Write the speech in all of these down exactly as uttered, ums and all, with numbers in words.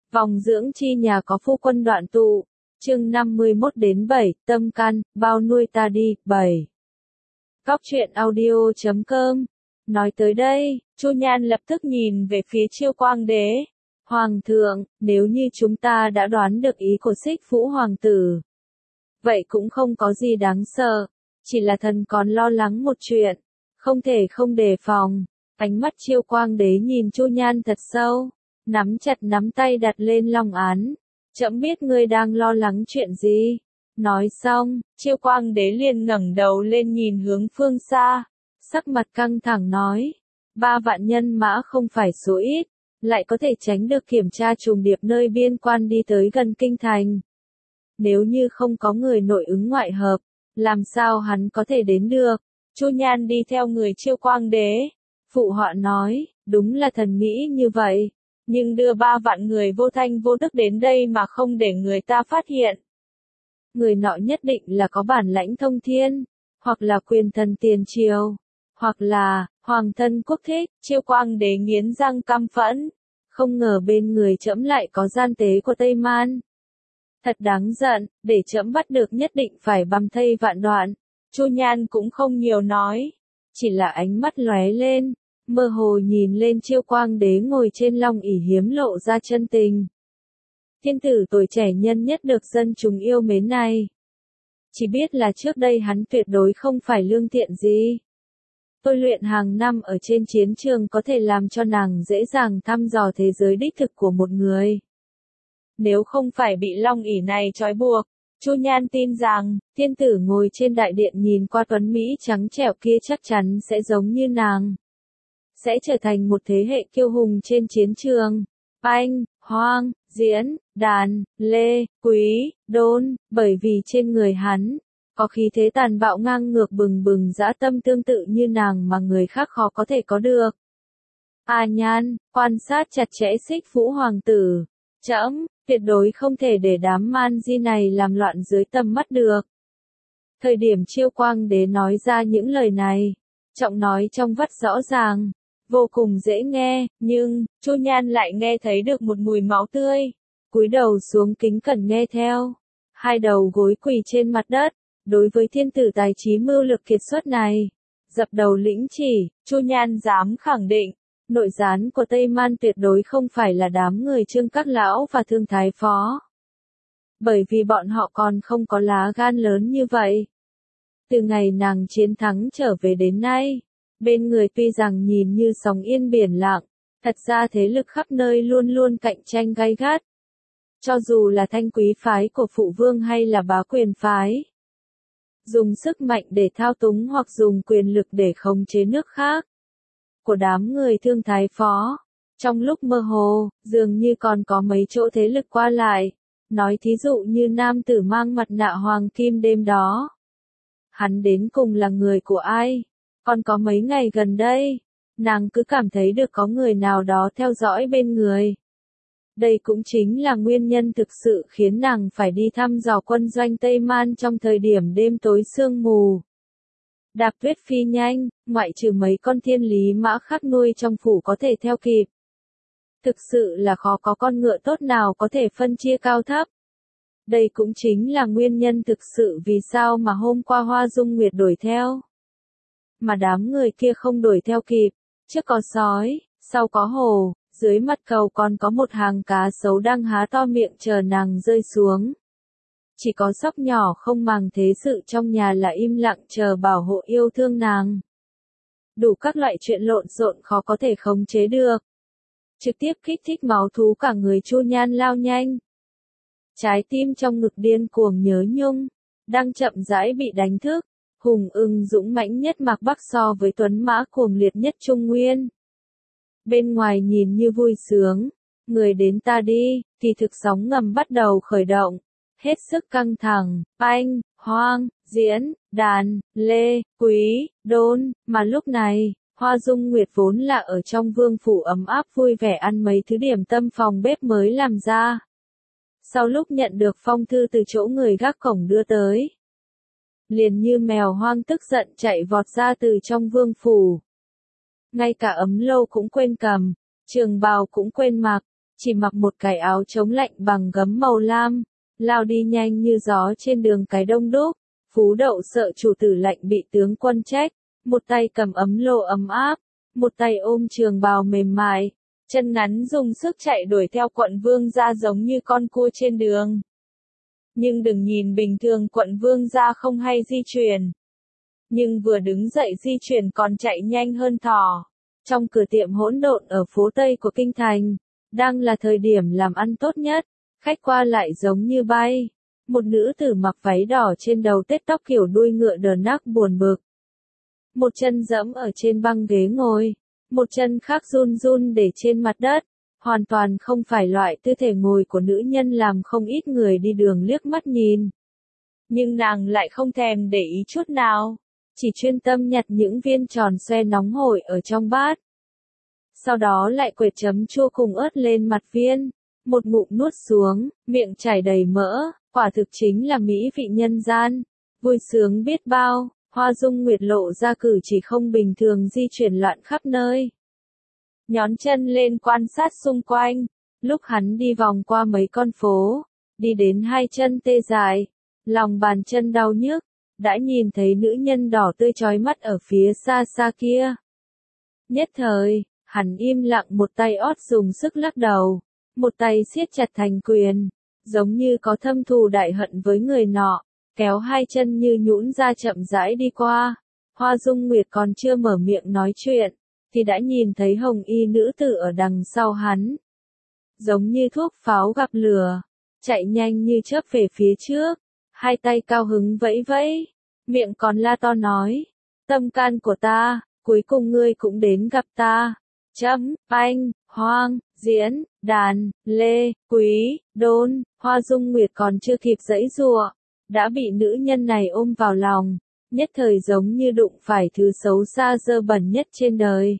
Vòng dưỡng chi nhà có phu quân đoạn tụ. Chương năm mươi mốt đến bảy, tâm can, bao nuôi ta đi, bảy. Cóc truyện audio chấm com. Nói tới đây, Chu Nhan lập tức nhìn về phía Chiêu Quang Đế. Hoàng thượng, nếu như chúng ta đã đoán được ý của Xích Vũ Hoàng tử, vậy cũng không có gì đáng sợ, chỉ là thần còn lo lắng một chuyện, không thể không đề phòng. Ánh mắt Chiêu Quang Đế nhìn Chu Nhan thật sâu, nắm chặt nắm tay đặt lên long án. Trẫm biết ngươi đang lo lắng chuyện gì. Nói xong, Chiêu Quang Đế liền ngẩng đầu lên nhìn hướng phương xa, sắc mặt căng thẳng nói, ba vạn nhân mã không phải số ít, lại có thể tránh được kiểm tra trùng điệp nơi biên quan đi tới gần kinh thành. Nếu như không có người nội ứng ngoại hợp, làm sao hắn có thể đến được? Chu Nhan đi theo người Chiêu Quang Đế, phụ họa nói, đúng là thần nghĩ như vậy, nhưng đưa ba vạn người vô thanh vô tức đến đây mà không để người ta phát hiện. Người nọ nhất định là có bản lãnh thông thiên, hoặc là quyền thần tiền triều, hoặc là hoàng thân quốc thích. Chiêu Quang Đế nghiến răng căm phẫn, không ngờ bên người trẫm lại có gian tế của Tây Man. Thật đáng giận, để trẫm bắt được nhất định phải băm thây vạn đoạn. Chu Nhan cũng không nhiều nói, chỉ là ánh mắt lóe lên, mơ hồ nhìn lên Chiêu Quang Đế ngồi trên long ỷ hiếm lộ ra chân tình. Thiên tử tuổi trẻ nhân nhất được dân chúng yêu mến này. Chỉ biết là trước đây hắn tuyệt đối không phải lương thiện gì. Tôi luyện hàng năm ở trên chiến trường có thể làm cho nàng dễ dàng thăm dò thế giới đích thực của một người. Nếu không phải bị long ỷ này trói buộc, Chu Nhan tin rằng, thiên tử ngồi trên đại điện nhìn qua tuấn Mỹ trắng trẻo kia chắc chắn sẽ giống như nàng. Sẽ trở thành một thế hệ kiêu hùng trên chiến trường. Anh, Hoang, Diễn, Đàn, Lê, Quý, Đôn, bởi vì trên người hắn, có khí thế tàn bạo ngang ngược bừng bừng dã tâm tương tự như nàng mà người khác khó có thể có được. A Nhan, quan sát chặt chẽ Xích Vũ Hoàng tử. Trẫm, tuyệt đối không thể để đám man di này làm loạn dưới tầm mắt được. Thời điểm Chiêu Quang Đế nói ra những lời này, giọng nói trong vắt rõ ràng, vô cùng dễ nghe, nhưng, Chu Nhan lại nghe thấy được một mùi máu tươi. Cúi đầu xuống kính cẩn nghe theo. Hai đầu gối quỳ trên mặt đất, đối với thiên tử tài trí mưu lực kiệt xuất này. Dập đầu lĩnh chỉ, Chu Nhan dám khẳng định, nội gián của Tây Man tuyệt đối không phải là đám người Trương Các Lão và Thương Thái Phó. Bởi vì bọn họ còn không có lá gan lớn như vậy. Từ ngày nàng chiến thắng trở về đến nay, bên người tuy rằng nhìn như sóng yên biển lặng, thật ra thế lực khắp nơi luôn luôn cạnh tranh gay gắt. Cho dù là Thanh Quý phái của phụ vương hay là Bá Quyền phái, dùng sức mạnh để thao túng hoặc dùng quyền lực để khống chế nước khác, của đám người Thương Thái Phó, trong lúc mơ hồ, dường như còn có mấy chỗ thế lực qua lại. Nói thí dụ như nam tử mang mặt nạ hoàng kim đêm đó. Hắn đến cùng là người của ai? Còn có mấy ngày gần đây, nàng cứ cảm thấy được có người nào đó theo dõi bên người. Đây cũng chính là nguyên nhân thực sự khiến nàng phải đi thăm dò quân doanh Tây Man trong thời điểm đêm tối sương mù. Đạp tuyết phi nhanh, ngoại trừ mấy con thiên lý mã khắc nuôi trong phủ có thể theo kịp. Thực sự là khó có con ngựa tốt nào có thể phân chia cao thấp. Đây cũng chính là nguyên nhân thực sự vì sao mà hôm qua Hoa Dung Nguyệt đuổi theo. Mà đám người kia không đuổi theo kịp, trước có sói, sau có hổ, dưới mặt cầu còn có một hàng cá sấu đang há to miệng chờ nàng rơi xuống. Chỉ có sóc nhỏ không màng thế sự trong nhà là im lặng chờ bảo hộ yêu thương nàng. Đủ các loại chuyện lộn xộn khó có thể khống chế được. Trực tiếp kích thích máu thú cả người Chu Nhan lao nhanh. Trái tim trong ngực điên cuồng nhớ nhung, đang chậm rãi bị đánh thức. Hùng ưng dũng mãnh nhất Mạc Bắc so với tuấn mã cuồng liệt nhất Trung Nguyên. Bên ngoài nhìn như vui sướng, người đến ta đi, thì thực sóng ngầm bắt đầu khởi động. Hết sức căng thẳng, Anh, Hoang, Diễn, Đàn, Lê, Quý, Đôn, mà lúc này, Hoa Dung Nguyệt vốn là ở trong vương phủ ấm áp vui vẻ ăn mấy thứ điểm tâm phòng bếp mới làm ra. Sau lúc nhận được phong thư từ chỗ người gác cổng đưa tới, liền như mèo hoang tức giận chạy vọt ra từ trong vương phủ. Ngay cả ấm lâu cũng quên cầm, trường bào cũng quên mặc, chỉ mặc một cái áo chống lạnh bằng gấm màu lam, lao đi nhanh như gió trên đường cái đông đúc. Phú Đậu sợ chủ tử lạnh bị tướng quân trách, một tay cầm ấm lô ấm áp, một tay ôm trường bào mềm mại, chân ngắn dùng sức chạy đuổi theo quận vương gia giống như con cua trên đường. Nhưng đừng nhìn bình thường quận vương gia không hay di chuyển. Nhưng vừa đứng dậy di chuyển còn chạy nhanh hơn thỏ. Trong cửa tiệm hỗn độn ở phố Tây của Kinh Thành, đang là thời điểm làm ăn tốt nhất, khách qua lại giống như bay. Một nữ tử mặc váy đỏ trên đầu tết tóc kiểu đuôi ngựa đờ nắc buồn bực. Một chân dẫm ở trên băng ghế ngồi, một chân khác run run để trên mặt đất, hoàn toàn không phải loại tư thể ngồi của nữ nhân làm không ít người đi đường liếc mắt nhìn. Nhưng nàng lại không thèm để ý chút nào, chỉ chuyên tâm nhặt những viên tròn xoe nóng hổi ở trong bát. Sau đó lại quệt chấm chua cùng ớt lên mặt viên, một ngụm nuốt xuống, miệng chảy đầy mỡ, quả thực chính là mỹ vị nhân gian, vui sướng biết bao. Hoa Dung Nguyệt lộ ra cử chỉ không bình thường di chuyển loạn khắp nơi. Nhón chân lên quan sát xung quanh, lúc hắn đi vòng qua mấy con phố, đi đến hai chân tê dại, lòng bàn chân đau nhức, đã nhìn thấy nữ nhân đỏ tươi chói mắt ở phía xa xa kia. Nhất thời, hắn im lặng một tay ót dùng sức lắc đầu, một tay siết chặt thành quyền, giống như có thâm thù đại hận với người nọ. Kéo hai chân như nhũn ra chậm rãi đi qua. Hoa Dung Nguyệt còn chưa mở miệng nói chuyện, thì đã nhìn thấy hồng y nữ tử ở đằng sau hắn. Giống như thuốc pháo gặp lửa, chạy nhanh như chớp về phía trước, hai tay cao hứng vẫy vẫy, miệng còn la to nói, tâm can của ta, cuối cùng ngươi cũng đến gặp ta. Chấm, anh, hoang, diễn, đàn, lê, quý, đôn. Hoa Dung Nguyệt còn chưa kịp giãy giụa, đã bị nữ nhân này ôm vào lòng, nhất thời giống như đụng phải thứ xấu xa dơ bẩn nhất trên đời.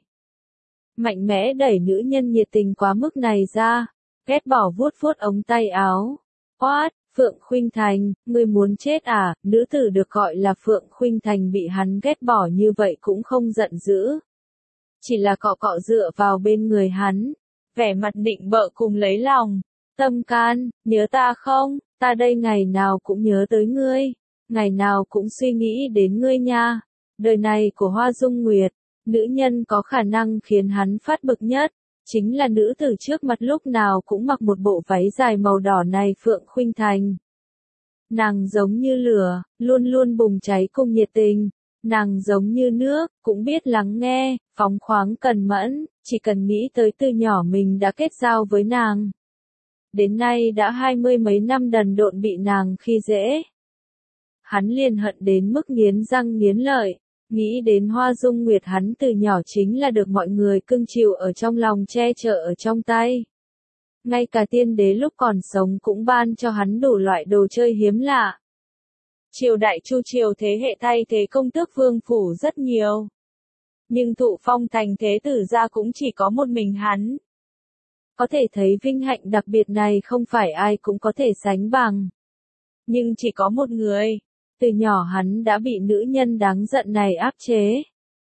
Mạnh mẽ đẩy nữ nhân nhiệt tình quá mức này ra, ghét bỏ vuốt vuốt ống tay áo. Oát, Phượng Khuynh Thành, ngươi muốn chết à? Nữ tử được gọi là Phượng Khuynh Thành bị hắn ghét bỏ như vậy cũng không giận dữ. Chỉ là cọ cọ dựa vào bên người hắn, vẻ mặt định bợ cùng lấy lòng. Tâm can, nhớ ta không? Ta đây ngày nào cũng nhớ tới ngươi, ngày nào cũng suy nghĩ đến ngươi nha. Đời này của Hoa Dung Nguyệt, nữ nhân có khả năng khiến hắn phát bực nhất, chính là nữ tử trước mặt lúc nào cũng mặc một bộ váy dài màu đỏ này Phượng Khuynh Thành. Nàng giống như lửa, luôn luôn bùng cháy cùng nhiệt tình, nàng giống như nước, cũng biết lắng nghe, phóng khoáng cần mẫn, chỉ cần nghĩ tới từ nhỏ mình đã kết giao với nàng. Đến nay đã hai mươi mấy năm đần độn bị nàng khi dễ. Hắn liền hận đến mức nghiến răng nghiến lợi, nghĩ đến Hoa Dung Nguyệt hắn từ nhỏ chính là được mọi người cưng chiều ở trong lòng che chở ở trong tay. Ngay cả tiên đế lúc còn sống cũng ban cho hắn đủ loại đồ chơi hiếm lạ. Triều đại Chu triều thế hệ thay thế công tước vương phủ rất nhiều. Nhưng thụ phong thành thế tử gia cũng chỉ có một mình hắn. Có thể thấy vinh hạnh đặc biệt này không phải ai cũng có thể sánh bằng. Nhưng chỉ có một người, từ nhỏ hắn đã bị nữ nhân đáng giận này áp chế.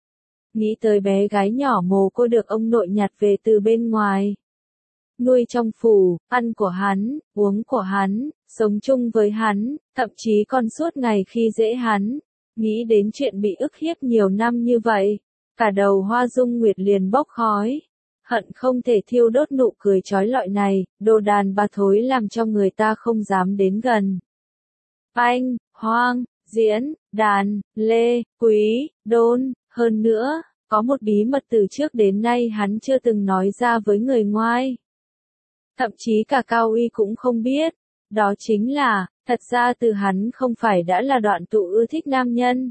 Nghĩ tới bé gái nhỏ mồ côi được ông nội nhặt về từ bên ngoài. Nuôi trong phủ, ăn của hắn, uống của hắn, sống chung với hắn, thậm chí còn suốt ngày khi dễ hắn. Nghĩ đến chuyện bị ức hiếp nhiều năm như vậy, cả đầu Hoa Dung Nguyệt liền bốc khói. Hận không thể thiêu đốt nụ cười trói lọi này, đồ đàn bà thối làm cho người ta không dám đến gần. Anh, hoang, diễn, đàn, lê, quý, đôn, hơn nữa, có một bí mật từ trước đến nay hắn chưa từng nói ra với người ngoài. Thậm chí cả Cao Uy cũng không biết, đó chính là, thật ra từ hắn không phải đã là Đoạn Tụ ưa thích nam nhân.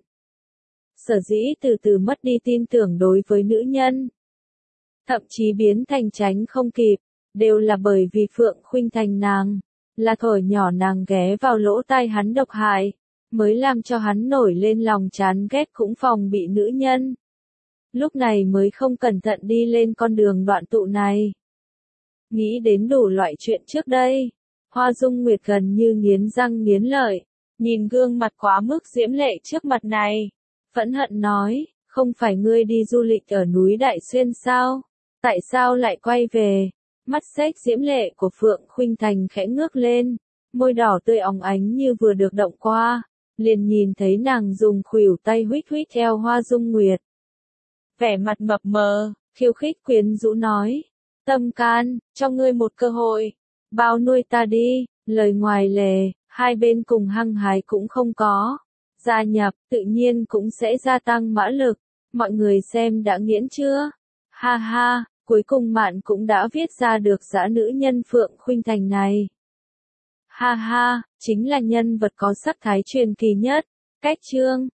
Sở dĩ từ từ mất đi tin tưởng đối với nữ nhân. Thậm chí biến thành tránh không kịp, đều là bởi vì Phượng Khuynh Thành nàng, là thổi nhỏ nàng ghé vào lỗ tai hắn độc hại, mới làm cho hắn nổi lên lòng chán ghét cũng phòng bị nữ nhân. Lúc này mới không cẩn thận đi lên con đường Đoạn Tụ này. Nghĩ đến đủ loại chuyện trước đây, Hoa Dung Nguyệt gần như nghiến răng nghiến lợi, nhìn gương mặt quá mức diễm lệ trước mặt này, phẫn hận nói, không phải ngươi đi du lịch ở núi Đại Xuyên sao? Tại sao lại quay về? Mắt xếch diễm lệ của Phượng Khuynh Thành khẽ ngước lên, môi đỏ tươi óng ánh như vừa được động qua, liền nhìn thấy nàng dùng khuỷu tay huýt huýt eo Hoa Dung Nguyệt. Vẻ mặt mập mờ, khiêu khích quyến rũ nói, Tâm Can, cho ngươi một cơ hội, bao nuôi ta đi, lời ngoài lề, hai bên cùng hăng hái cũng không có. Gia nhập, tự nhiên cũng sẽ gia tăng mã lực, mọi người xem đã nghiễn chưa? Ha ha, cuối cùng Mạn cũng đã viết ra được dã nữ nhân Phượng Khuynh Thành này. Ha ha, chính là nhân vật có sắc thái truyền kỳ nhất. Cách chương